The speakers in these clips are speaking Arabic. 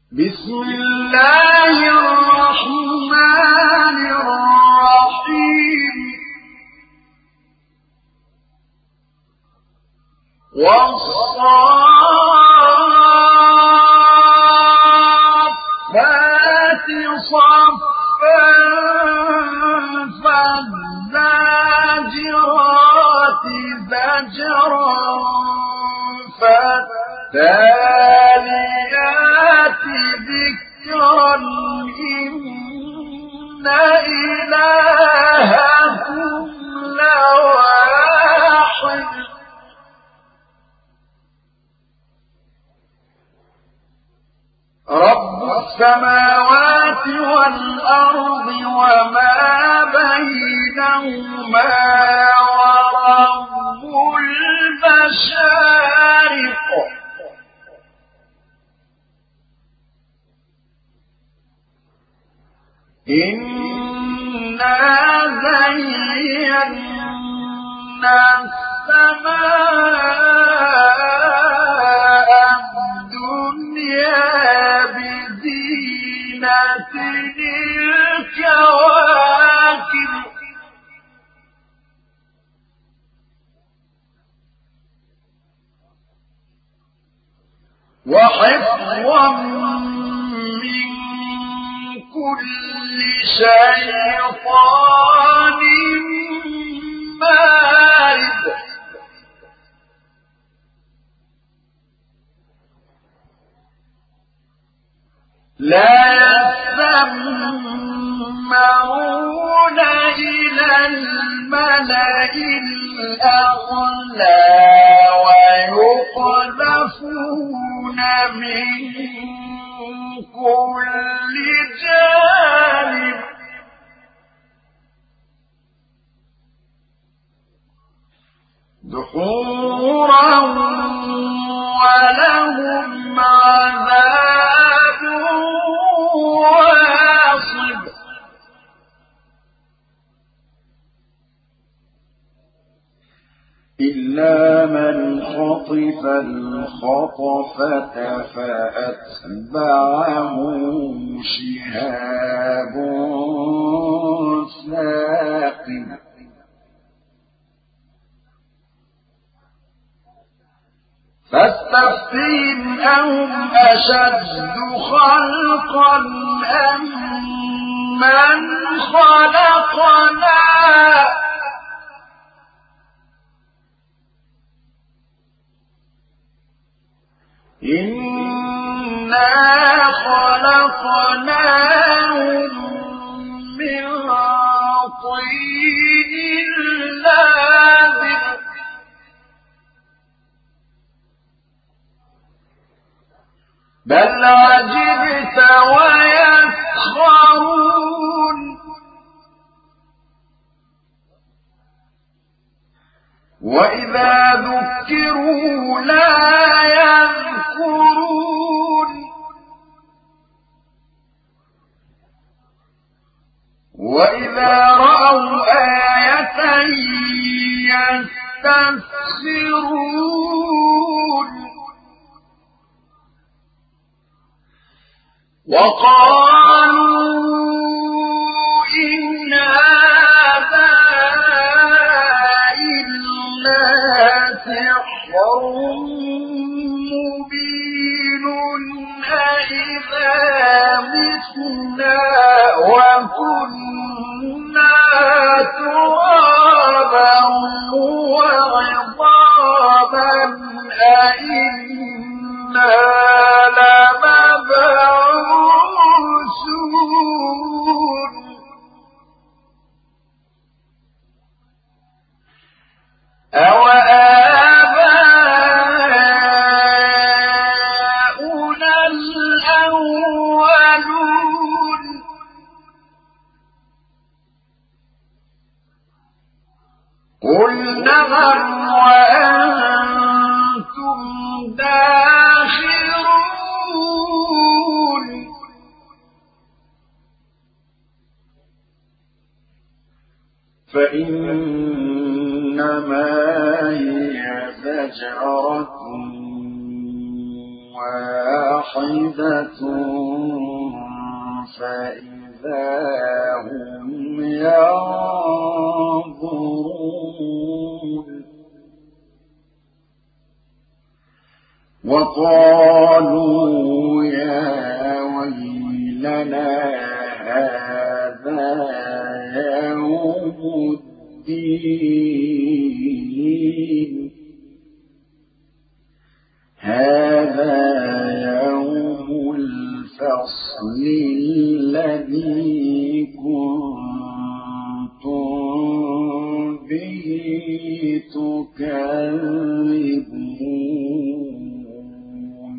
بسم الله الرحمن الرحيم والصافات صفا فالزاجرات زجرا فالتاليات ذكرا إن إلهكم لواحد رب السماوات والأرض وما بينهما ورب المشارق إنا زينا السماء الدنيا بزينة الكواكب وحفظا من كل شيطان مارد لا يسمعون إلى الملأ الأعلى ويقذفون من كل جانب دحورا ولهم عذاب واصب إلا من خطف الخطفة فأتبعه شهاب ثاقب فاستفتهم أهم أشد خلقا أم من خلقنا إنا خلقناهم من طين لازب بل عجبت ويسخرون وإذا ذكروا لا يذكرون وإذا رأوا آية يستسخرون وقالوا إن هذا إلا سحر مبين أإذا متنا وكنا ترابا وعظاما أإنا لمبعوثون أوآباؤنا الأولون قل نعم وأنتم داخرون فإنما هي زجرة واحدة فإذا هم ينظرون وقالوا يا ويلنا هذا يوم الدين هذا يوم الفصل الذي كنتم به تكذبون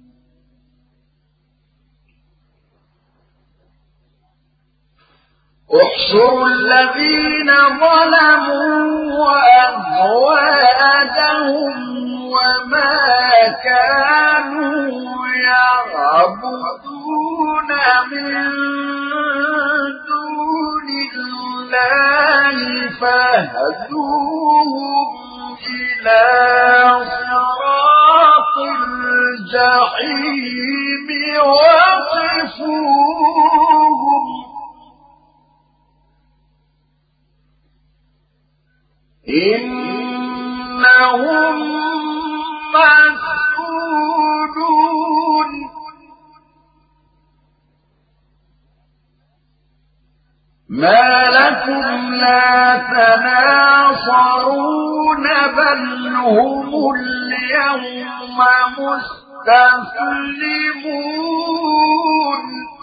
احشروا الذين ظلموا وأزواجهم وما كانوا يعبدون من دون الله فاهدوهم إلى صراط الجحيم وقفوهم إنهم مسؤولون ما لكم لا تناصرون بل هم اليوم مستسلمون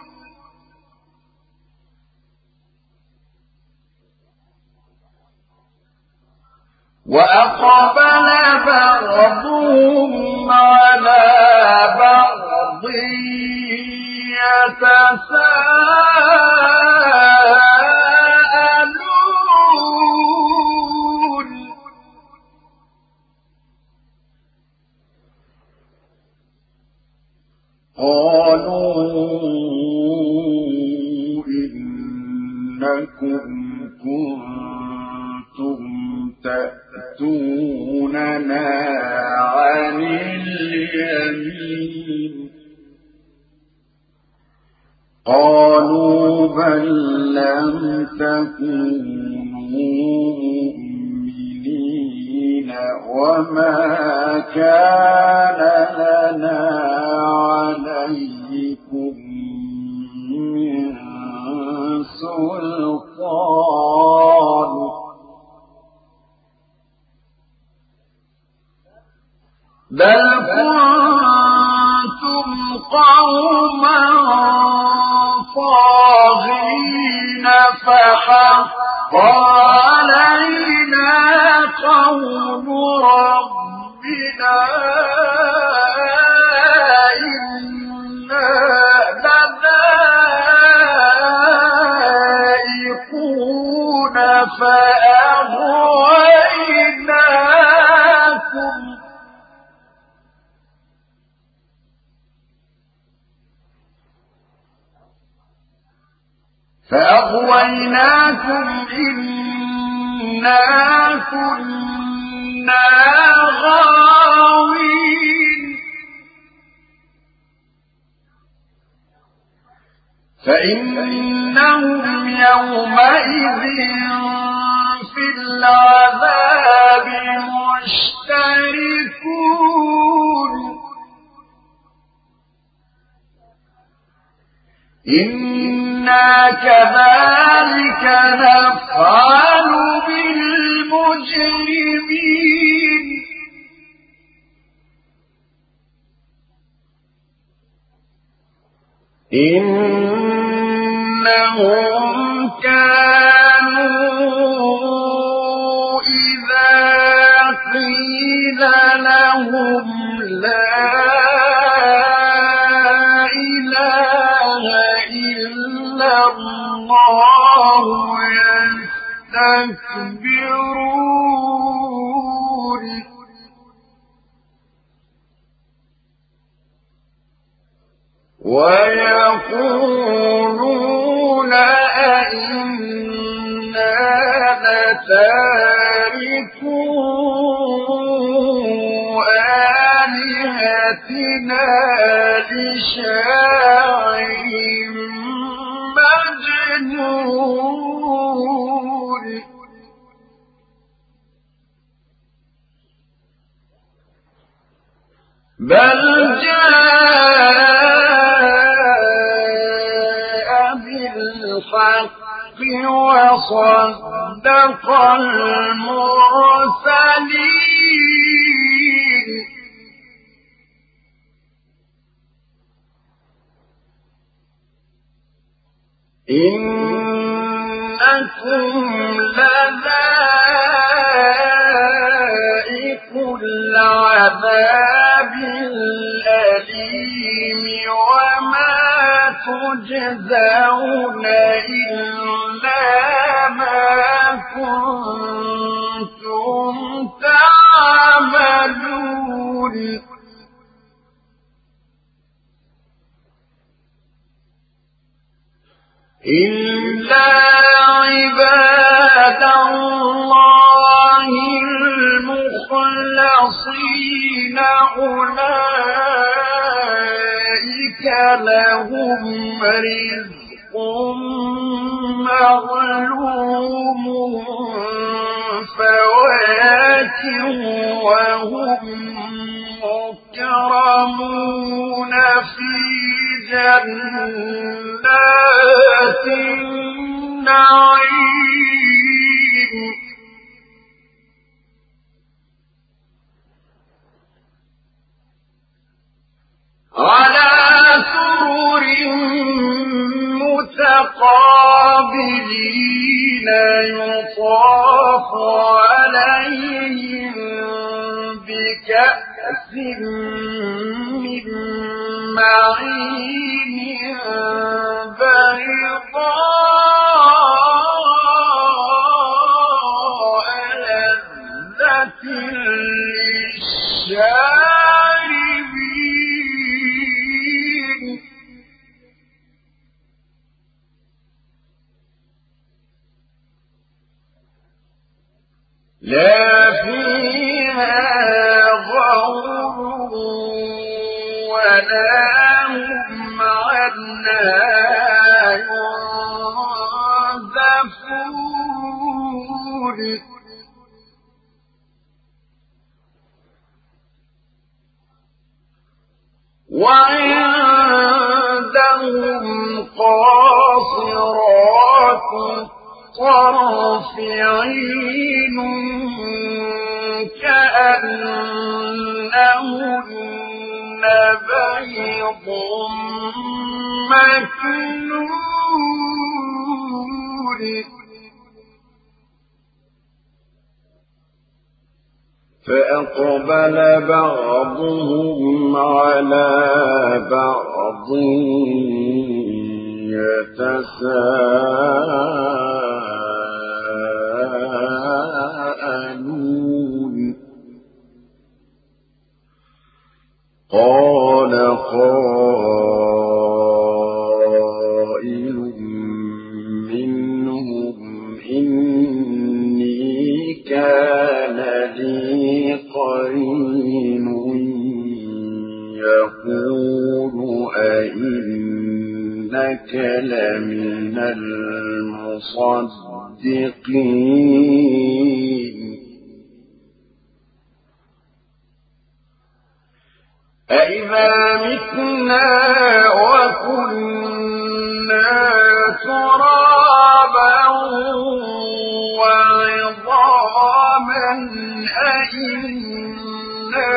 وأقبل بعضهم على بعض يتساءلون قالوا إنكم كنتم تأتوننا عن اليمين قالوا بل لم تكونوا مؤمنين وما كان لنا عليكم من سلطان بل كنتم قوما طاغين فحق علينا قول ربنا إنا لذائقون فأغويناكم إنا كنا غاوين فإنهم يومئذ في العذاب مشتركون إنا كذلك نفعل بالمجرمين إنهم كانوا إذا قيل لهم لا إله إلا الله يستكبرون ويقولون أئنا لتاركو بآياتنا لشاعر مجنون بل جاء بالحق وصدق المرسلين إنكم لذائق العذاب الأليم وما تجزون إلا ما كنتم تعملون إلا عباد الله المخلصين أولئك لهم رزق معلوم فواكه وهم مكرمون في جنات النعيم على سرر متقابلين يطاف عليهم بكأس من معين بيضاء لذة للشاربين لا فيها غور ولا هم عنها ينزفون وعندهم قاصرات الطرف عين كأنهن بيض مكنون فأقبل بعضهم على بعض يتساءلون قال قائل منهم إني كان لي قرين يقول أئنك لمن المصدقين أإذا متنا وكنا ترابا وعظاما أإنا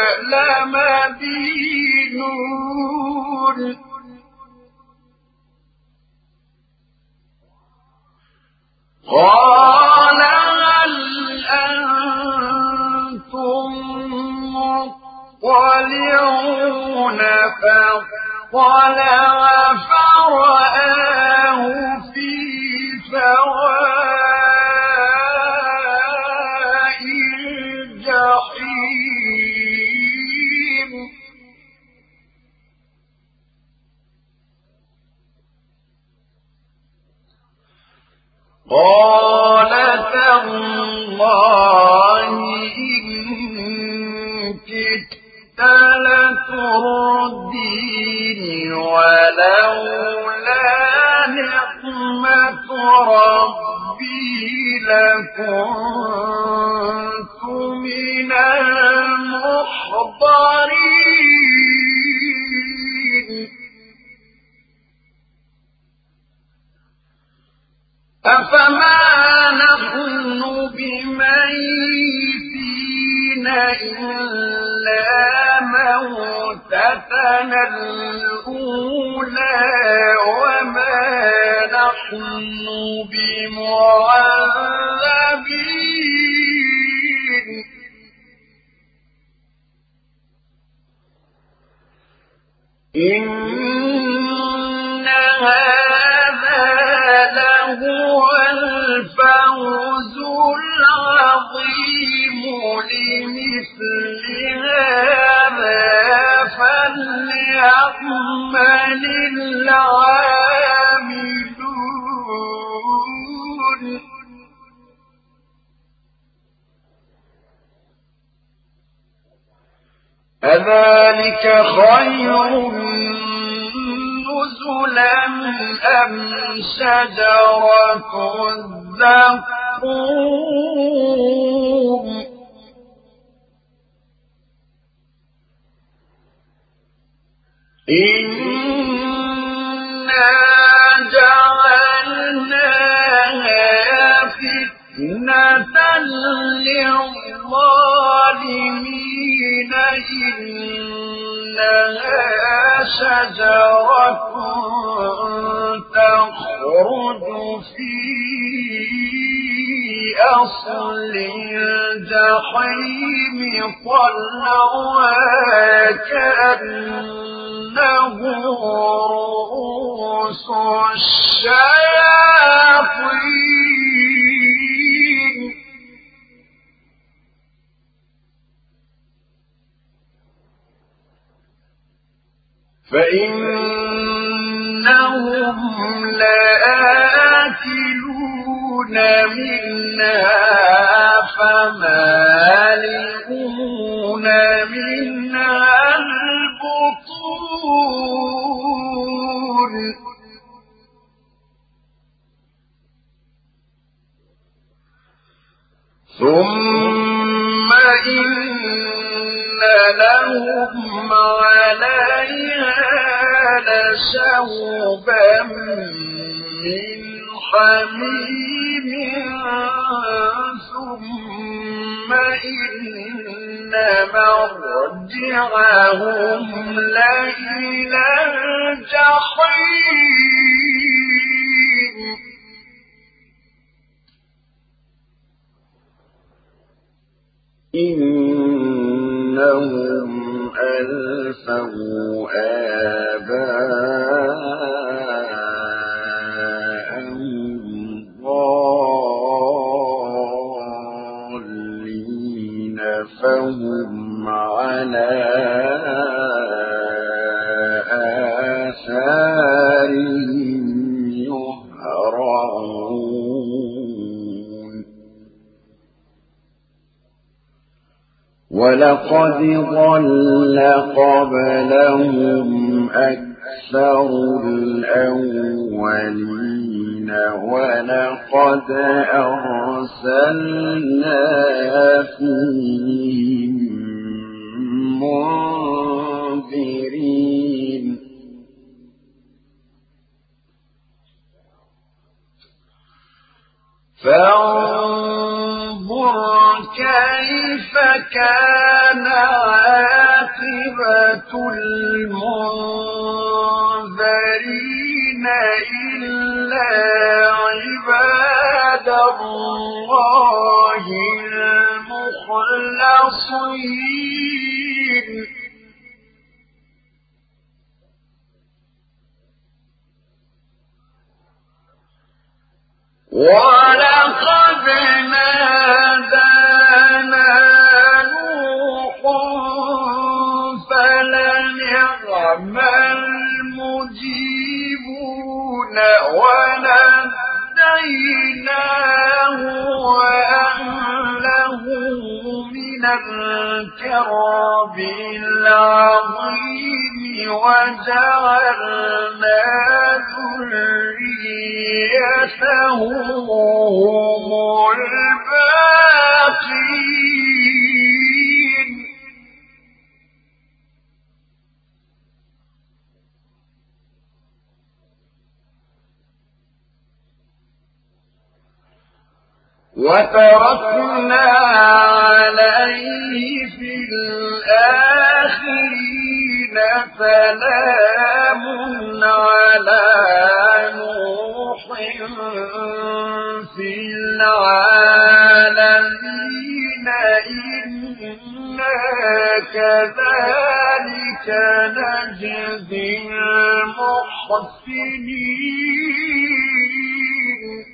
لمدينون قال هل أنتم مطلعون فاطلع فرآه في سواء الجحيم قال تالله إن كدت لتردين ولولا نعمة ربي لكنت من المحضرين أفما نحن بميتين إلا موتتنا الأولى وما نحن بمعذبين إن هذا لهو الفوز العظيم لمثل هذا فليعمل العاملون أذلك خير نزلا أم شجرة الزقوم إنا جعلناها فتنة للظالمين إنها شجرة تخرج في أصل الجحيم طلعها كأنه رؤوس الشياطين فإنهم لآكلون منها فمالئون منها البطون ثم إن لهم عليها لشوبا من حميم ثم إن مرجعهم لإلى الجحيم إنهم ألفوا آباءهم ضالين فهم على آثارهم يهرعون ولقد ضل قبلهم أكثر الأولين ولقد أرسلنا فيهم منذرين فانظر كيف كان عاقبة المنذرين إلا عباد الله المخلصين ولقد نادانا نوح فلنعم المجيبون ونجيناه وأهله من الكرب العظيم وجعلنا ذريته هم الباقين وتركنا عليه في الآخرين سلام على نوح في العالمين إنا كذلك نجزي المحسنين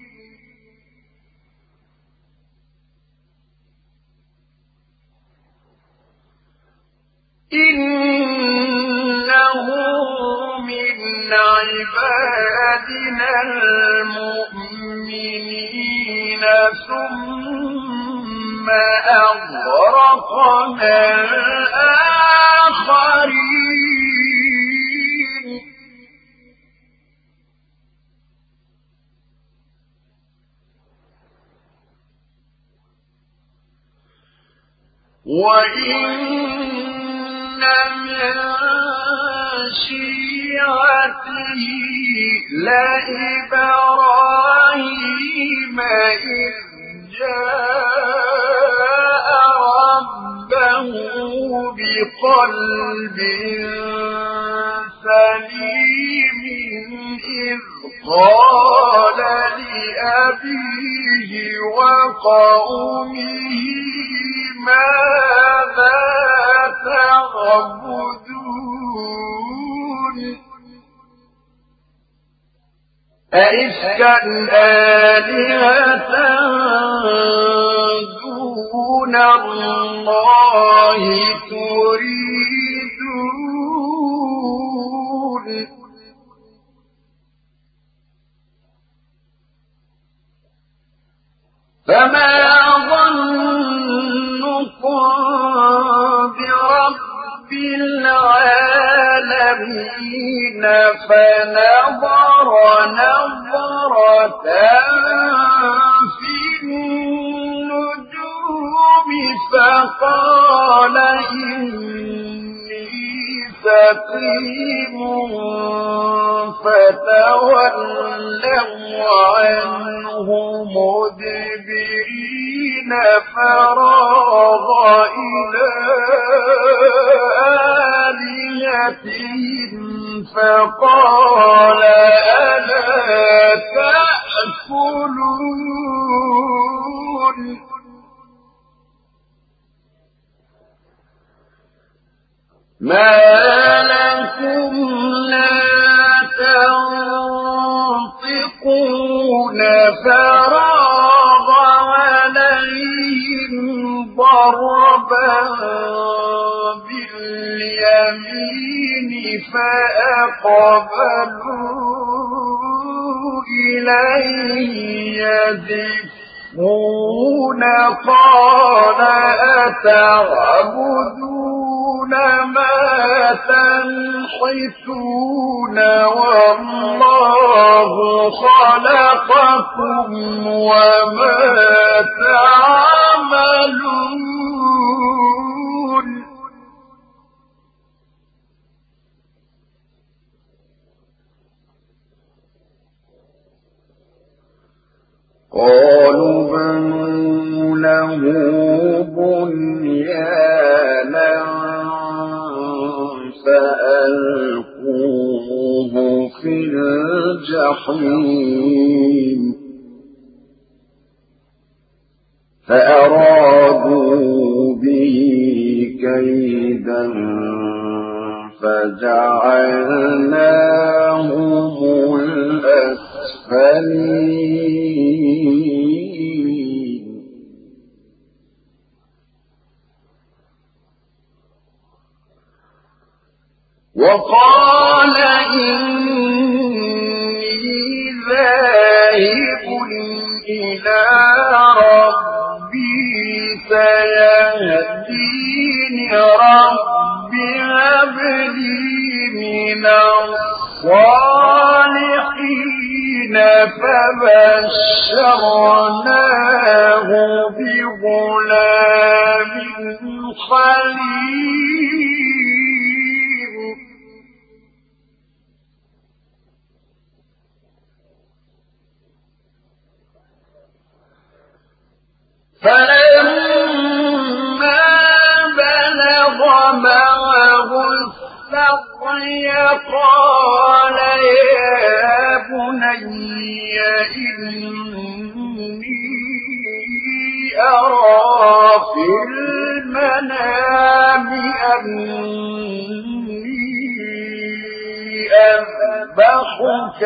إنه من عبادنا المؤمنين ثم أغرقنا الآخرين وإن من شيعته لإبراهيم إذ جاء ربه بقلب سليم إذ قال لأبيه وقومه ماذا تعبدون أئفكا آلهة دون الله تريدون فما ظنكم برب العالمين فنظر نظرة في النجوم فقال إني سقيم فتولوا عنه مدبرين فراغ إلى آلهتهم فقال ألا تأكلون ما لكم لا تنطقون فراغ عليهم ضربا باليمين فأقبلوا إليه يزفون قال أتعبدون ما تنحتون والله خلقكم وما تعملون قالوا بنوا له بنيانا فألقوه في الجحيم فأرادوا به كيدا فجعلناهم الأسفلين وقال إني ذاهب إلى ربي سيهدين رب هب لي الصالحين فبشرناه بغلام حليم فلما بلغ معه السعي قال يا بني إني أرى في المنام أني أذبحك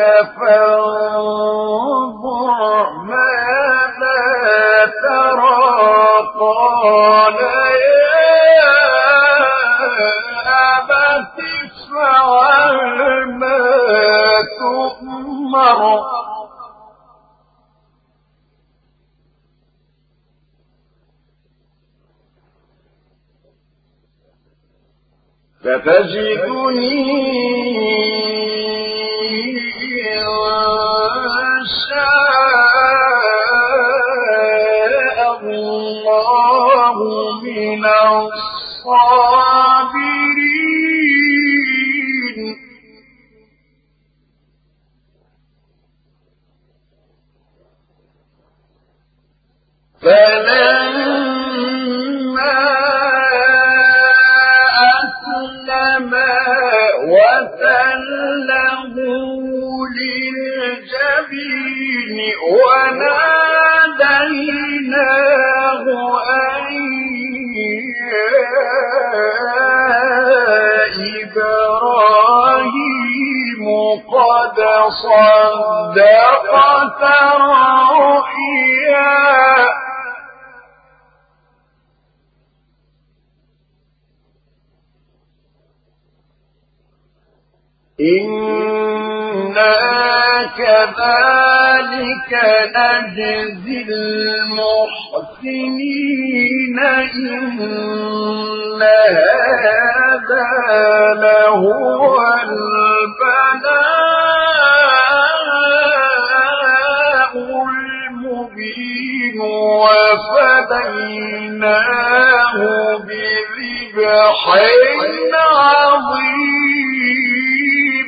فانظر ماذا ترى قال يا أبت افعل ما تؤمر ستجدني إن شاء الله من الصابرين فلما أسلما وتله للجبين وناديناه أن يا إبراهيم قد صدقت الرؤيا إنا كذلك نجزي المحسنين إن هذا لهو البلاء المبين وفديناه بذبح عظيم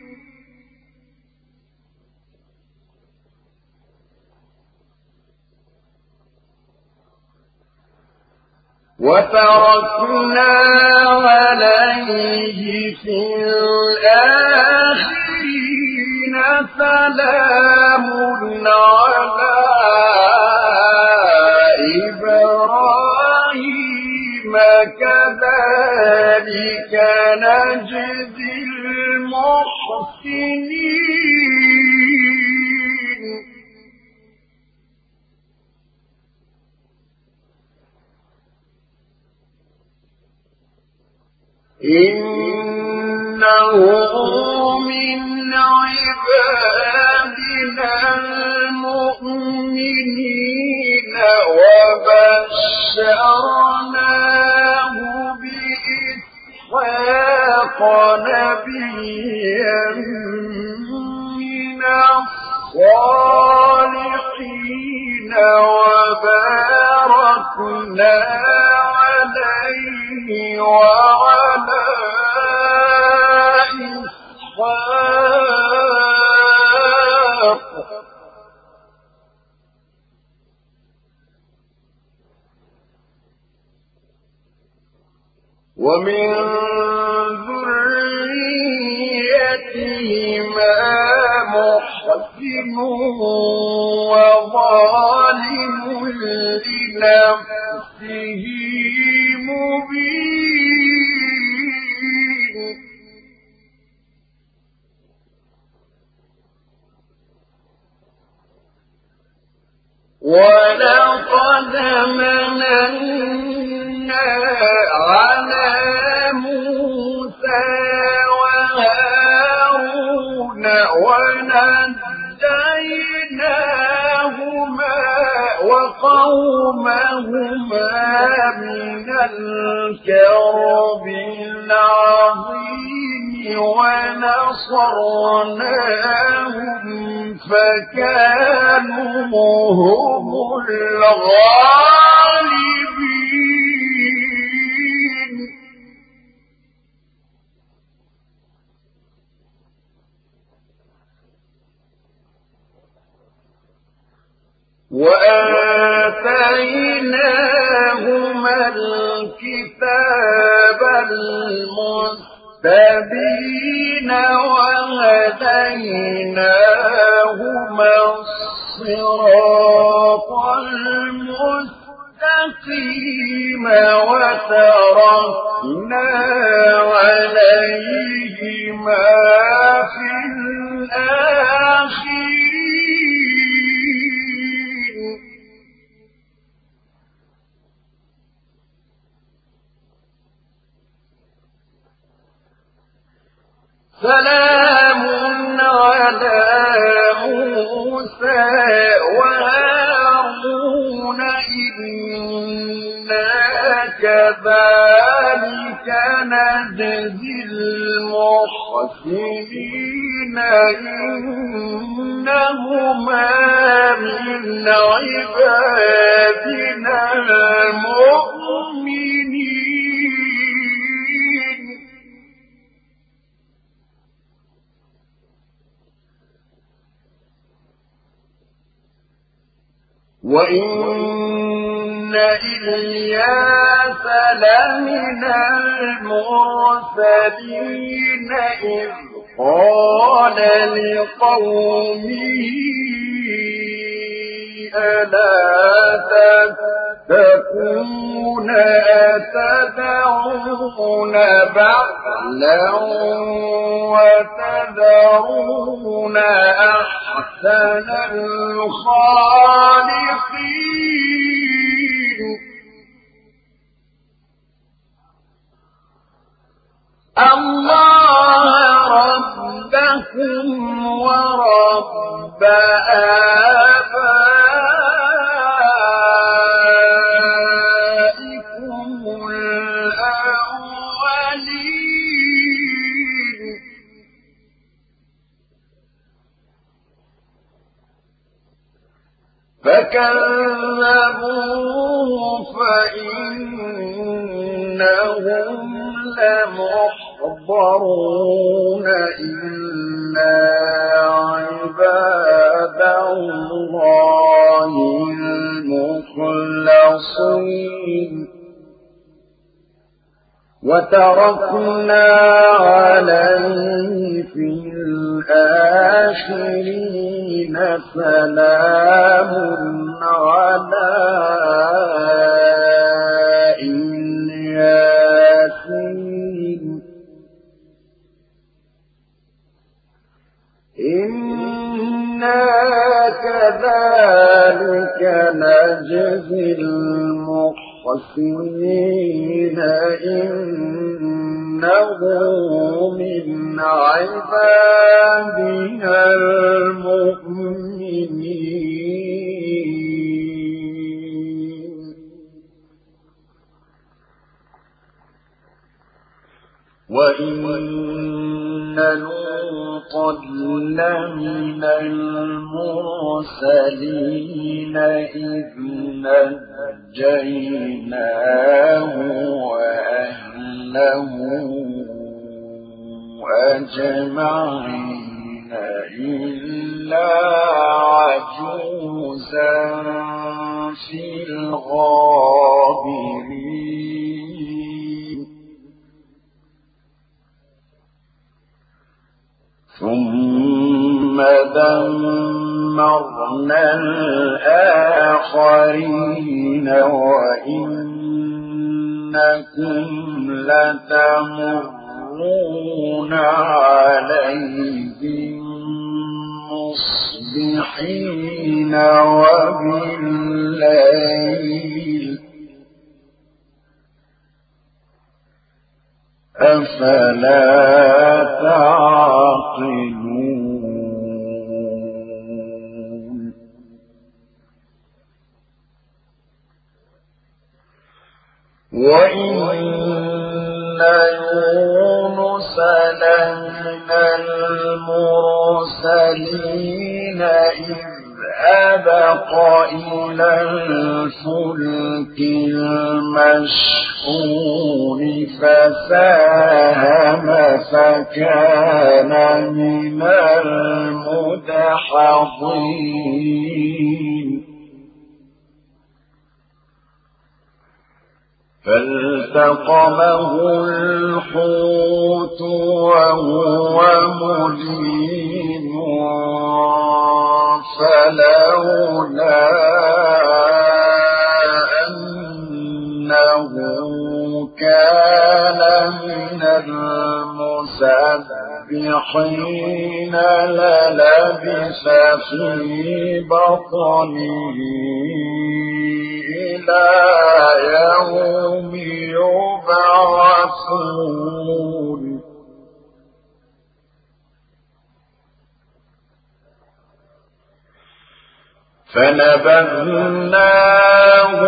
وتركنا عليه في الآخرين سلام على إبراهيم كذلك نجزي المحسنين إنه من عبادنا المؤمنين وبشرناه بإسحاق نبيا من الصالحين وباركنا عليه وعلى إسحاق ومن ذريتهما محسن وظالم لنفسه مبين ولقد مننا على موسى وهارون ونجيناهما وقومهما من الكرب العظيم ونصرناهم فكانوا هم الغالبين وآتيناهما الكتاب المستبين وهديناهما الصراط المستقيم وتركنا عليهما في الآخرين سلام على موسى وهارون إنا كذلك نجزي المحسنين إنهما من عبادنا المؤمنين وإن إلياس لمن المرسلين إذ قال لقومه ألا تتقون أتدعون بعلا وتذرون أحسن الخالقين الله ربكم ورب آبائكم الأولين فكذبوه فإنهم لمحضرون إلا عباد الله المخلصين وتركنا عليه في الآخرين سلام على الياسين إنا كذلك نجزي المحسنين إنه من عبادنا المؤمنين وإن لوطا لمن المرسلين إذ نجيناه وأهله أجمعين إلا عجوزا في الغابرين ثم دمرنا الآخرين وإنكم لتمرون عليهم مصبحين وبالليل أفلا تعقلون وإن يونس أرسلنا المرسلين إذ أبق إلى الفلك المشحون فساهم فكان من المدحضين فالتقمه الحوت وهو مليم فلولا أنه كان من المسبحين للبث في بطنه إلى يوم يبعثون فنبذناه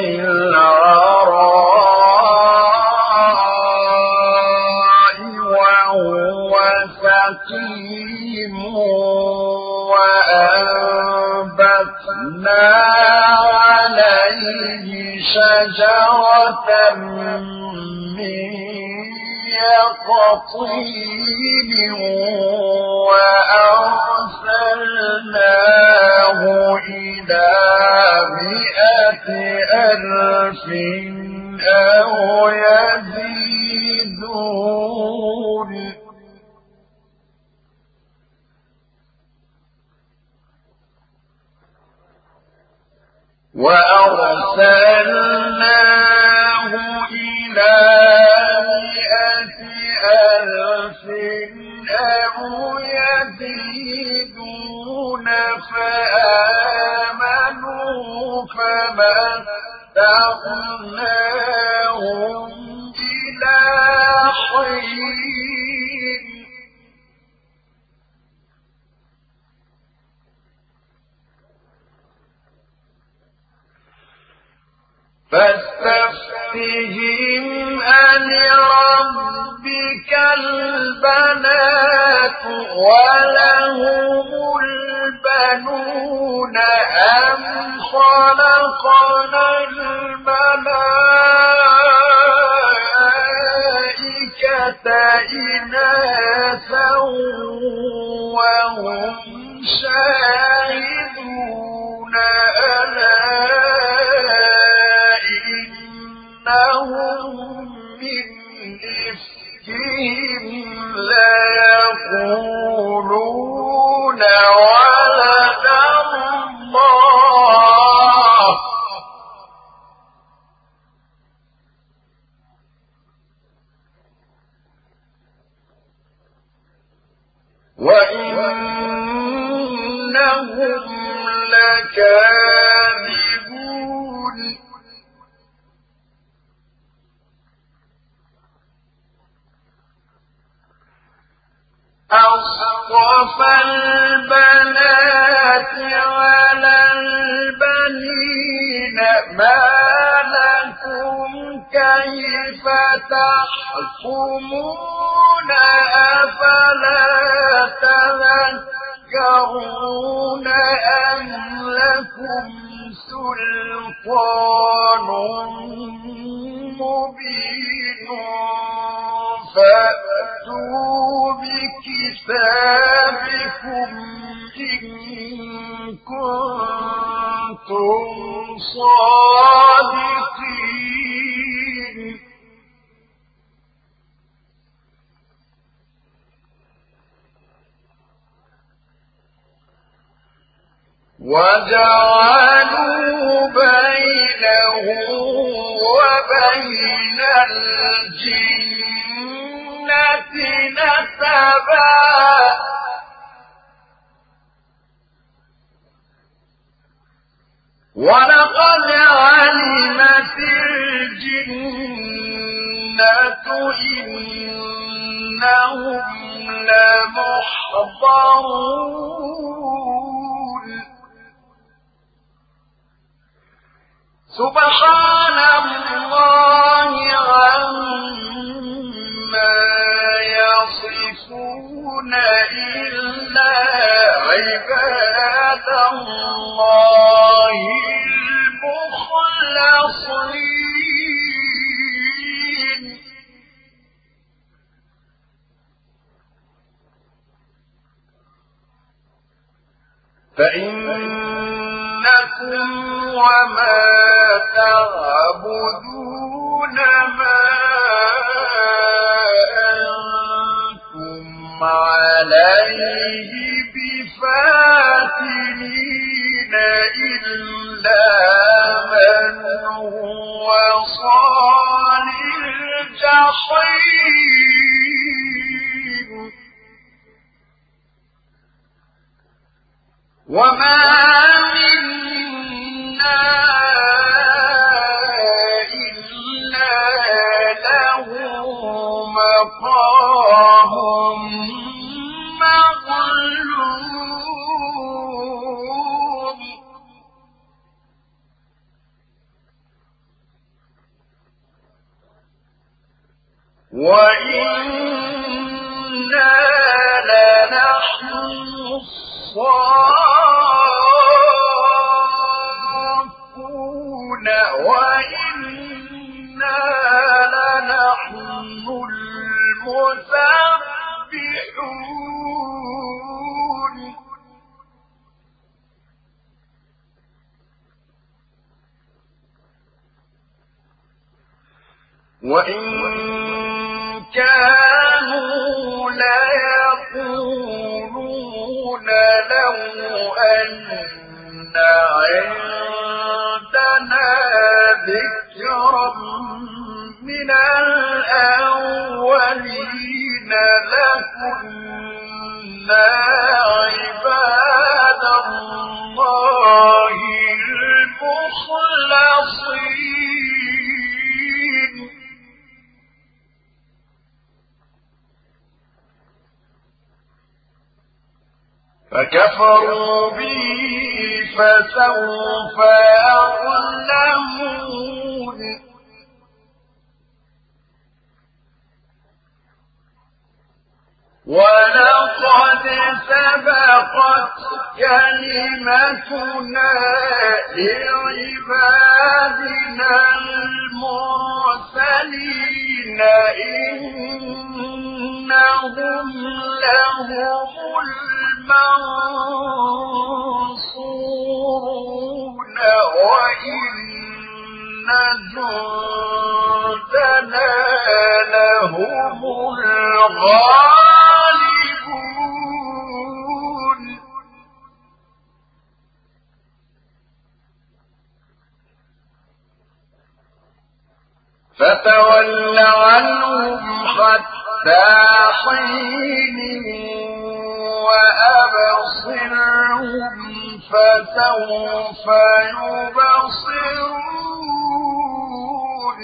بالعراء وهو سقيم وأنبتنا عليه شجرة من يقطين وأرسلناه إلى 100,000 أو يزيدون وأرسلناه إلى 100,000 أو يزيدون فآمنوا فمتعناهم إلى حين فاستفتهم ألربك البنات ولهم البنون أم خلقنا الملائكة إناثا وهم شاهدون ألا إنهم من إفكهم ليقولون ولد الله وإنهم لكاذبون أصطفى البنات على البنين ما لكم كيف تحكمون أفلا تذكرون أم لكم سلطان مبين فأتوا بكتابكم إن كنتم صادقين وجعلوا بينه وبين الجنة نسبا ولقد علمت الجنة إنهم لمحضرون سبحان الله عما يصفون إلا عباد الله المخلصين فإنكم وما تعبدون ما أنتم عليه بفاتنين إلا من هو صال الجحيم وما منا إلا له مقام معلوم وإنا لنحن الصافون وإنا لنحن المسبحون وإن كانوا ليقولون لو أن عندنا ذكرا من الأولين لكنا عباد الله المخلصين فكفروا به فسوف يعلمون ولقد سبقت كلمتنا لعبادنا المرسلين إنهم لهم المنصورون وإن جندنا لهم الغالبون فتول عنهم حتى حين وأبصرهم فسوف يبصرون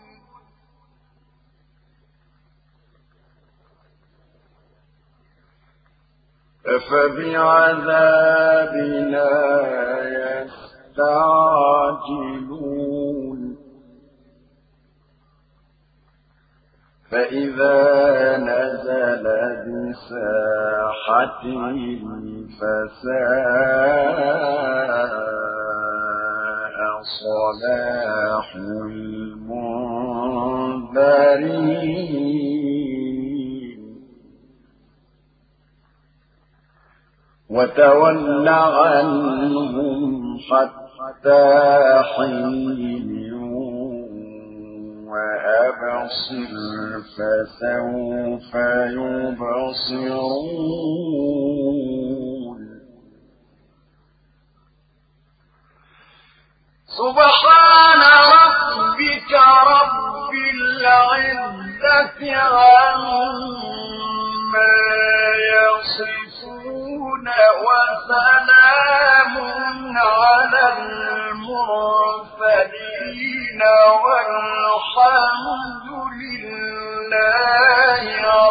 أفبعذابنا يستعجلون فإذا نزل بساحتهم فساء صلاح المنذرين وتول عنهم حتى حين وأبصر فسوف يبصرون سبحان ربك رب العزة عما يصفون وسلام على المرسلين والحمد لله